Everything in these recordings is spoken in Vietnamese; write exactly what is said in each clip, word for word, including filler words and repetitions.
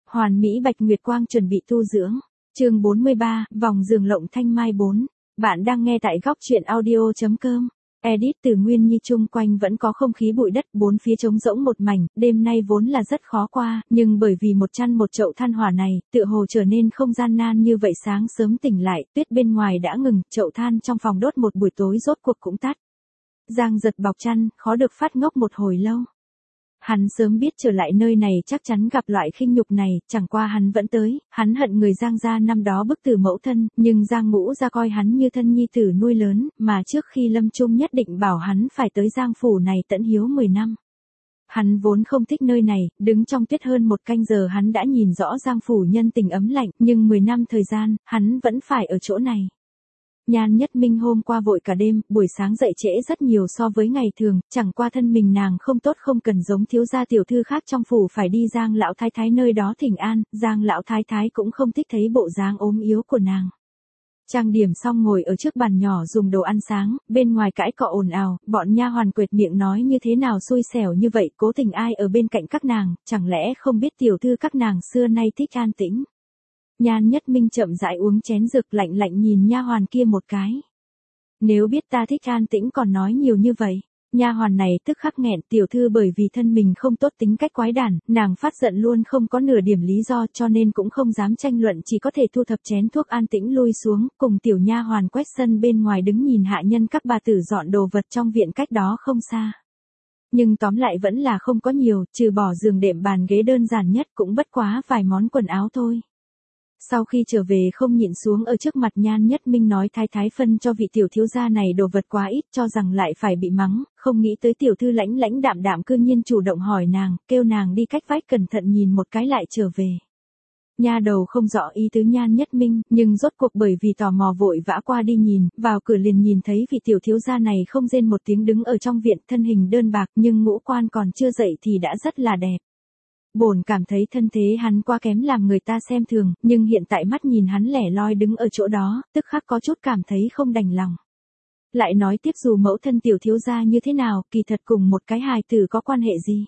Hoàn mỹ bạch nguyệt quang chuẩn bị tu dưỡng. Chương bốn mươi ba, vòng giường lộng thanh mai bốn. Bạn đang nghe tại góc truyện audio chấm com. Edit từ Nguyên Nhi. Chung quanh vẫn có không khí bụi đất, bốn phía trống rỗng một mảnh, đêm nay vốn là rất khó qua, nhưng bởi vì một chăn một chậu than hỏa này, tựa hồ trở nên không gian nan như vậy. Sáng sớm tỉnh lại, tuyết bên ngoài đã ngừng, chậu than trong phòng đốt một buổi tối rốt cuộc cũng tắt. Giang giật bọc chăn, khó được phát ngốc một hồi lâu. Hắn sớm biết trở lại nơi này chắc chắn gặp loại khinh nhục này, chẳng qua hắn vẫn tới, hắn hận người Giang gia năm đó bức tử mẫu thân, nhưng Giang Ngũ gia coi hắn như thân nhi tử nuôi lớn, mà trước khi lâm chung nhất định bảo hắn phải tới Giang phủ này tận hiếu mười năm. Hắn vốn không thích nơi này, đứng trong tuyết hơn một canh giờ hắn đã nhìn rõ Giang phủ nhân tình ấm lạnh, nhưng mười năm thời gian, hắn vẫn phải ở chỗ này. Nhan Nhất Minh hôm qua vội cả đêm, buổi sáng dậy trễ rất nhiều so với ngày thường, chẳng qua thân mình nàng không tốt không cần giống thiếu gia tiểu thư khác trong phủ phải đi Giang lão thái thái nơi đó thỉnh an, Giang lão thái thái cũng không thích thấy bộ dáng ốm yếu của nàng. Trang điểm xong ngồi ở trước bàn nhỏ dùng đồ ăn sáng, bên ngoài cãi cọ ồn ào, bọn nha hoàn quệt miệng nói như thế nào xui xẻo như vậy, cố tình ai ở bên cạnh các nàng, chẳng lẽ không biết tiểu thư các nàng xưa nay thích an tĩnh. Nhan Nhất Minh chậm rãi uống chén dược, lạnh lạnh nhìn nha hoàn kia một cái. Nếu biết ta thích an tĩnh còn nói nhiều như vậy. Nha hoàn này tức khắc nghẹn, tiểu thư bởi vì thân mình không tốt tính cách quái đản, nàng phát giận luôn không có nửa điểm lý do cho nên cũng không dám tranh luận, chỉ có thể thu thập chén thuốc an tĩnh lui xuống, cùng tiểu nha hoàn quét sân bên ngoài đứng nhìn hạ nhân các bà tử dọn đồ vật trong viện cách đó không xa. Nhưng tóm lại vẫn là không có nhiều, trừ bỏ giường đệm bàn ghế đơn giản nhất cũng bất quá vài món quần áo thôi. Sau khi trở về không nhịn xuống ở trước mặt Nhan Nhất Minh nói thái thái phân cho vị tiểu thiếu gia này đồ vật quá ít, cho rằng lại phải bị mắng, không nghĩ tới tiểu thư lãnh lãnh đạm đạm cư nhiên chủ động hỏi nàng, kêu nàng đi cách vách cẩn thận nhìn một cái lại trở về. Nha đầu không rõ ý tứ Nhan Nhất Minh, nhưng rốt cuộc bởi vì tò mò vội vã qua đi nhìn, vào cửa liền nhìn thấy vị tiểu thiếu gia này không rên một tiếng đứng ở trong viện, thân hình đơn bạc nhưng ngũ quan còn chưa dậy thì đã rất là đẹp. Bổn cảm thấy thân thế hắn quá kém làm người ta xem thường, nhưng hiện tại mắt nhìn hắn lẻ loi đứng ở chỗ đó, tức khắc có chút cảm thấy không đành lòng. Lại nói tiếp dù mẫu thân tiểu thiếu gia như thế nào, kỳ thật cùng một cái hài tử có quan hệ gì.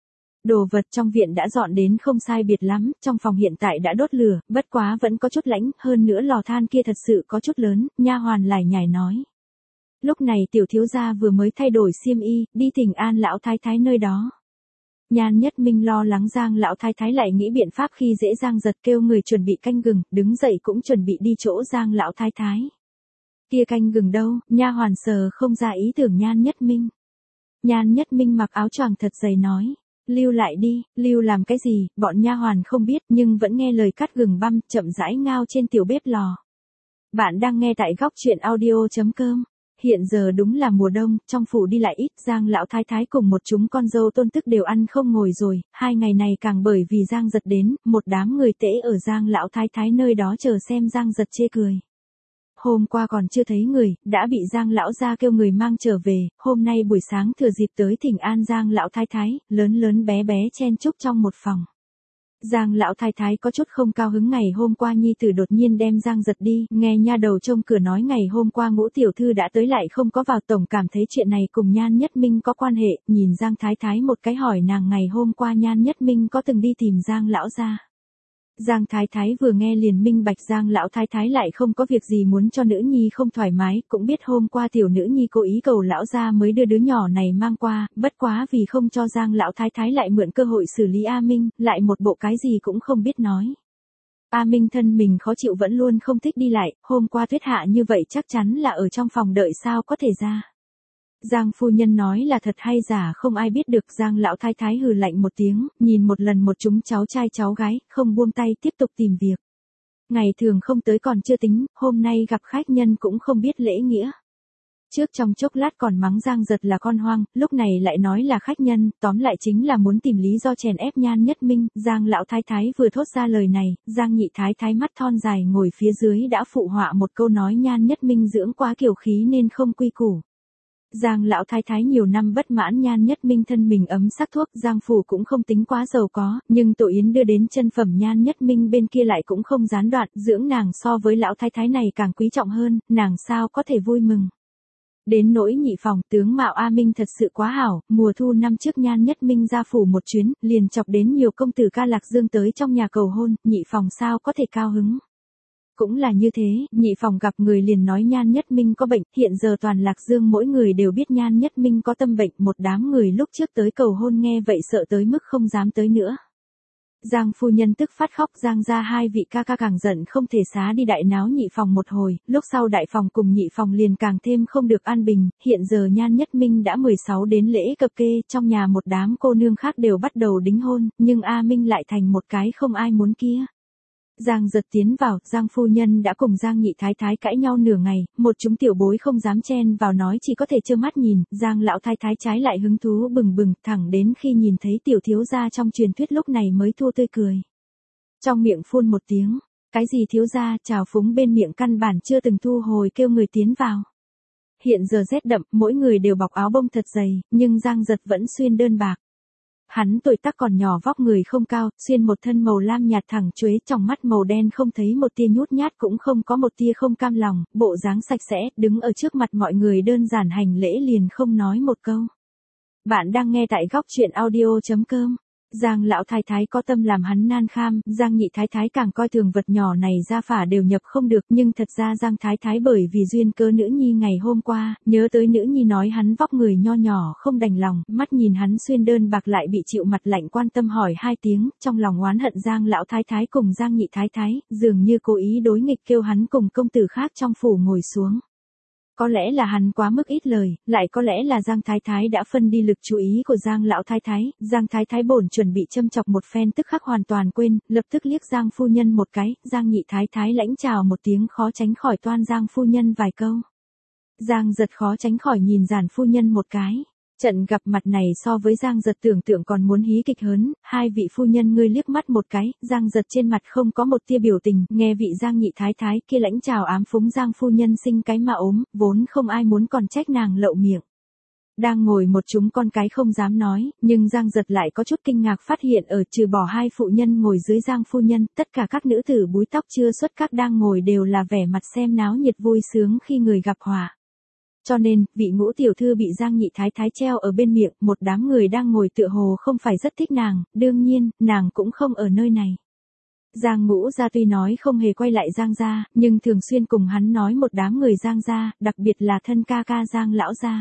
Đồ vật trong viện đã dọn đến không sai biệt lắm, trong phòng hiện tại đã đốt lửa, bất quá vẫn có chút lãnh, hơn nữa lò than kia thật sự có chút lớn, nha hoàn lải nhải nói. Lúc này tiểu thiếu gia vừa mới thay đổi xiêm y, đi thỉnh an lão thái thái nơi đó. Nhan Nhất Minh lo lắng Giang lão thái thái lại nghĩ biện pháp khi dễ Giang giật, kêu người chuẩn bị canh gừng, đứng dậy cũng chuẩn bị đi chỗ Giang lão thái thái. Kia canh gừng đâu, nha hoàn sờ không ra ý tưởng Nhan Nhất Minh. Nhan Nhất Minh mặc áo choàng thật dày nói, lưu lại đi, lưu làm cái gì, bọn nha hoàn không biết nhưng vẫn nghe lời cắt gừng băm, chậm rãi ngao trên tiểu bếp lò. Bạn đang nghe tại góc truyện audio chấm com. Hiện giờ đúng là mùa đông, trong phủ đi lại ít, Giang lão thái thái cùng một chúng con dâu tôn tức đều ăn không ngồi rồi, hai ngày này càng bởi vì Giang giật đến, một đám người tễ ở Giang lão thái thái nơi đó chờ xem Giang giật chê cười. Hôm qua còn chưa thấy người, đã bị Giang lão gia kêu người mang trở về, hôm nay buổi sáng thừa dịp tới thỉnh an Giang lão thái thái, lớn lớn bé bé chen chúc trong một phòng. Giang lão thái thái có chút không cao hứng, ngày hôm qua nhi tử đột nhiên đem Giang giật đi, nghe nha đầu trông cửa nói ngày hôm qua Ngũ tiểu thư đã tới lại không có vào, tổng cảm thấy chuyện này cùng Nhan Nhất Minh có quan hệ, nhìn Giang thái thái một cái hỏi nàng ngày hôm qua Nhan Nhất Minh có từng đi tìm Giang lão gia. Giang thái thái vừa nghe liền minh bạch Giang lão thái thái lại không có việc gì muốn cho nữ nhi không thoải mái, cũng biết hôm qua tiểu nữ nhi cố ý cầu lão gia mới đưa đứa nhỏ này mang qua, bất quá vì không cho Giang lão thái thái lại mượn cơ hội xử lý A Minh, lại một bộ cái gì cũng không biết nói. A Minh thân mình khó chịu vẫn luôn không thích đi lại, hôm qua tuyết hạ như vậy chắc chắn là ở trong phòng đợi sao có thể ra. Giang phu nhân nói là thật hay giả không ai biết được, Giang lão thái thái hừ lạnh một tiếng, nhìn một lần một chúng cháu trai cháu gái, không buông tay tiếp tục tìm việc. Ngày thường không tới còn chưa tính, hôm nay gặp khách nhân cũng không biết lễ nghĩa. Trước trong chốc lát còn mắng Giang giật là con hoang, lúc này lại nói là khách nhân, tóm lại chính là muốn tìm lý do chèn ép Nhan Nhất Minh. Giang lão thái thái vừa thốt ra lời này, Giang nhị thái thái mắt thon dài ngồi phía dưới đã phụ họa một câu nói Nhan Nhất Minh dưỡng quá kiều khí nên không quy củ. Giang lão thái thái nhiều năm bất mãn Nhan Nhất Minh thân mình ấm sắc thuốc, Giang phủ cũng không tính quá giàu có, nhưng tổ yến đưa đến chân phẩm Nhan Nhất Minh bên kia lại cũng không gián đoạn, dưỡng nàng so với lão thái thái này càng quý trọng hơn, nàng sao có thể vui mừng. Đến nỗi nhị phòng, tướng mạo A Minh thật sự quá hảo, mùa thu năm trước Nhan Nhất Minh ra phủ một chuyến, liền chọc đến nhiều công tử ca Lạc Dương tới trong nhà cầu hôn, nhị phòng sao có thể cao hứng. Cũng là như thế, nhị phòng gặp người liền nói Nhan Nhất Minh có bệnh, hiện giờ toàn Lạc Dương mỗi người đều biết Nhan Nhất Minh có tâm bệnh, một đám người lúc trước tới cầu hôn nghe vậy sợ tới mức không dám tới nữa. Giang phu nhân tức phát khóc, Giang ra hai vị ca ca càng giận không thể xá đi đại náo nhị phòng một hồi, lúc sau đại phòng cùng nhị phòng liền càng thêm không được an bình, hiện giờ Nhan Nhất Minh đã mười sáu đến lễ cập kê, trong nhà một đám cô nương khác đều bắt đầu đính hôn, nhưng A Minh lại thành một cái không ai muốn kia. Giang giật tiến vào, Giang phu nhân đã cùng Giang nhị thái thái cãi nhau nửa ngày, một chúng tiểu bối không dám chen vào nói chỉ có thể trơ mắt nhìn, Giang lão thái thái trái lại hứng thú bừng bừng, thẳng đến khi nhìn thấy tiểu thiếu gia trong truyền thuyết lúc này mới thua tươi cười. Trong miệng phun một tiếng, cái gì thiếu gia, trào phúng bên miệng căn bản chưa từng thu hồi kêu người tiến vào. Hiện giờ rét đậm, mỗi người đều bọc áo bông thật dày, nhưng Giang giật vẫn xuyên đơn bạc. Hắn tuổi tác còn nhỏ, vóc người không cao, xuyên một thân màu lam nhạt thẳng chuế, trong mắt màu đen không thấy một tia nhút nhát, cũng không có một tia không cam lòng, bộ dáng sạch sẽ, đứng ở trước mặt mọi người đơn giản hành lễ liền không nói một câu. Bạn đang nghe tại góc truyện audio chấm com. Giang lão thái thái có tâm làm hắn nan kham, Giang nhị thái thái càng coi thường vật nhỏ này ra phả đều nhập không được, nhưng thật ra Giang thái thái bởi vì duyên cơ nữ nhi ngày hôm qua, nhớ tới nữ nhi nói hắn vóc người nho nhỏ không đành lòng, mắt nhìn hắn xuyên đơn bạc lại bị chịu mặt lạnh quan tâm hỏi hai tiếng, trong lòng oán hận Giang lão thái thái cùng Giang nhị thái thái, dường như cố ý đối nghịch kêu hắn cùng công tử khác trong phủ ngồi xuống. Có lẽ là hắn quá mức ít lời, lại có lẽ là Giang Thái Thái đã phân đi lực chú ý của Giang Lão Thái Thái, Giang Thái Thái bổn chuẩn bị châm chọc một phen tức khắc hoàn toàn quên, lập tức liếc Giang phu nhân một cái, Giang nhị Thái Thái lãnh chào một tiếng khó tránh khỏi toan Giang phu nhân vài câu. Giang giật khó tránh khỏi nhìn Giản phu nhân một cái. Trận gặp mặt này so với Giang giật tưởng tượng còn muốn hí kịch hớn, hai vị phu nhân ngươi liếc mắt một cái, Giang giật trên mặt không có một tia biểu tình, nghe vị Giang nhị thái thái kia lãnh chào ám phúng Giang phu nhân sinh cái mà ốm, vốn không ai muốn còn trách nàng lậu miệng. Đang ngồi một chúng con cái không dám nói, nhưng Giang giật lại có chút kinh ngạc phát hiện ở trừ bỏ hai phụ nhân ngồi dưới Giang phu nhân, tất cả các nữ tử búi tóc chưa xuất các đang ngồi đều là vẻ mặt xem náo nhiệt vui sướng khi người gặp họa. Cho nên, vị ngũ tiểu thư bị Giang nhị thái thái treo ở bên miệng, một đám người đang ngồi tựa hồ không phải rất thích nàng, đương nhiên, nàng cũng không ở nơi này. Giang ngũ gia tuy nói không hề quay lại Giang gia, nhưng thường xuyên cùng hắn nói một đám người Giang gia, đặc biệt là thân ca ca Giang lão gia.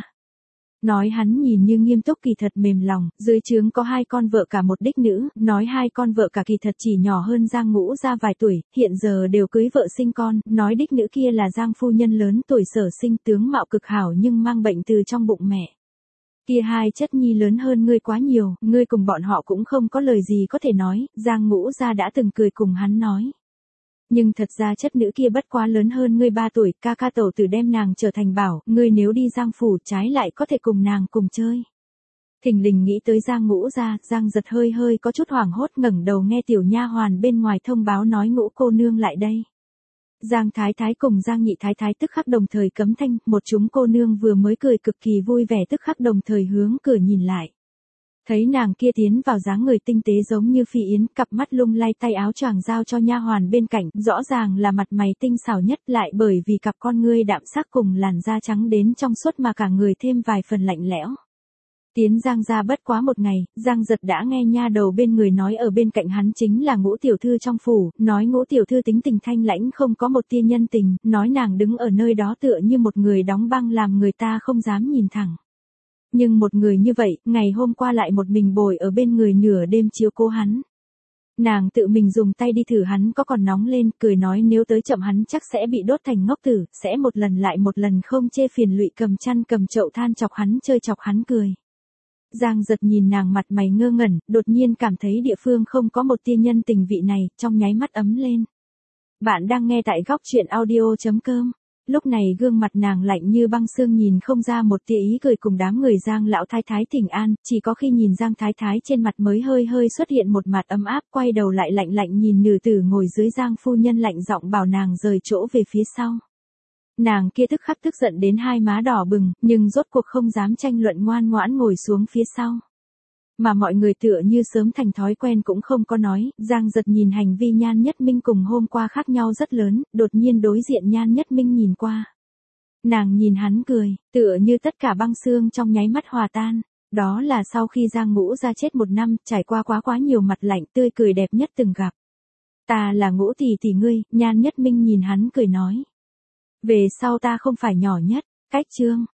Nói hắn nhìn như nghiêm túc kỳ thật mềm lòng, dưới trướng có hai con vợ cả một đích nữ, nói hai con vợ cả kỳ thật chỉ nhỏ hơn Giang ngũ gia vài tuổi, hiện giờ đều cưới vợ sinh con, nói đích nữ kia là Giang phu nhân lớn tuổi sở sinh tướng mạo cực hảo nhưng mang bệnh từ trong bụng mẹ. Kia hai chất nhi lớn hơn ngươi quá nhiều, ngươi cùng bọn họ cũng không có lời gì có thể nói, Giang ngũ gia đã từng cười cùng hắn nói. Nhưng thật ra chất nữ kia bất quá lớn hơn ngươi ba tuổi, ca ca tẩu tử đem nàng trở thành bảo, ngươi nếu đi Giang phủ trái lại có thể cùng nàng cùng chơi. Thình lình nghĩ tới Giang ngũ gia, Giang giật hơi hơi có chút hoảng hốt ngẩng đầu nghe tiểu nha hoàn bên ngoài thông báo nói ngũ cô nương lại đây. Giang thái thái cùng Giang nhị thái thái tức khắc đồng thời cấm thanh, một chúng cô nương vừa mới cười cực kỳ vui vẻ tức khắc đồng thời hướng cửa nhìn lại. Thấy nàng kia tiến vào dáng người tinh tế giống như phi yến, cặp mắt lung lay tay áo choàng giao cho nha hoàn bên cạnh, rõ ràng là mặt mày tinh xảo nhất lại bởi vì cặp con ngươi đạm sắc cùng làn da trắng đến trong suốt mà cả người thêm vài phần lạnh lẽo. Tiến Giang ra bất quá một ngày, Giang giật đã nghe nha đầu bên người nói ở bên cạnh hắn chính là ngũ tiểu thư trong phủ, nói ngũ tiểu thư tính tình thanh lãnh không có một tia nhân tình, nói nàng đứng ở nơi đó tựa như một người đóng băng làm người ta không dám nhìn thẳng. Nhưng một người như vậy, ngày hôm qua lại một mình bồi ở bên người nửa đêm chiếu cố hắn. Nàng tự mình dùng tay đi thử hắn có còn nóng lên, cười nói nếu tới chậm hắn chắc sẽ bị đốt thành ngốc tử, sẽ một lần lại một lần không chê phiền lụy cầm chăn cầm chậu than chọc hắn chơi chọc hắn cười. Giang giật nhìn nàng mặt mày ngơ ngẩn, đột nhiên cảm thấy địa phương không có một tia nhân tình vị này, trong nháy mắt ấm lên. Bạn đang nghe tại góc truyện audio chấm com. Lúc này gương mặt nàng lạnh như băng xương nhìn không ra một tia ý cười cùng đám người Giang lão thái thái thỉnh an, chỉ có khi nhìn Giang thái thái trên mặt mới hơi hơi xuất hiện một mặt ấm áp, quay đầu lại lạnh lạnh nhìn nữ tử ngồi dưới Giang phu nhân lạnh giọng bảo nàng rời chỗ về phía sau. Nàng kia tức khắc tức giận đến hai má đỏ bừng, nhưng rốt cuộc không dám tranh luận ngoan ngoãn ngồi xuống phía sau. Mà mọi người tựa như sớm thành thói quen cũng không có nói, Giang giật nhìn hành vi Nhan Nhất Minh cùng hôm qua khác nhau rất lớn, đột nhiên đối diện Nhan Nhất Minh nhìn qua. Nàng nhìn hắn cười, tựa như tất cả băng xương trong nháy mắt hòa tan. Đó là sau khi Giang Ngũ ra chết một năm, trải qua quá quá nhiều mặt lạnh, tươi cười đẹp nhất từng gặp. Ta là Ngũ tỷ tỷ ngươi, Nhan Nhất Minh nhìn hắn cười nói. Về sau ta không phải nhỏ nhất, cách chương.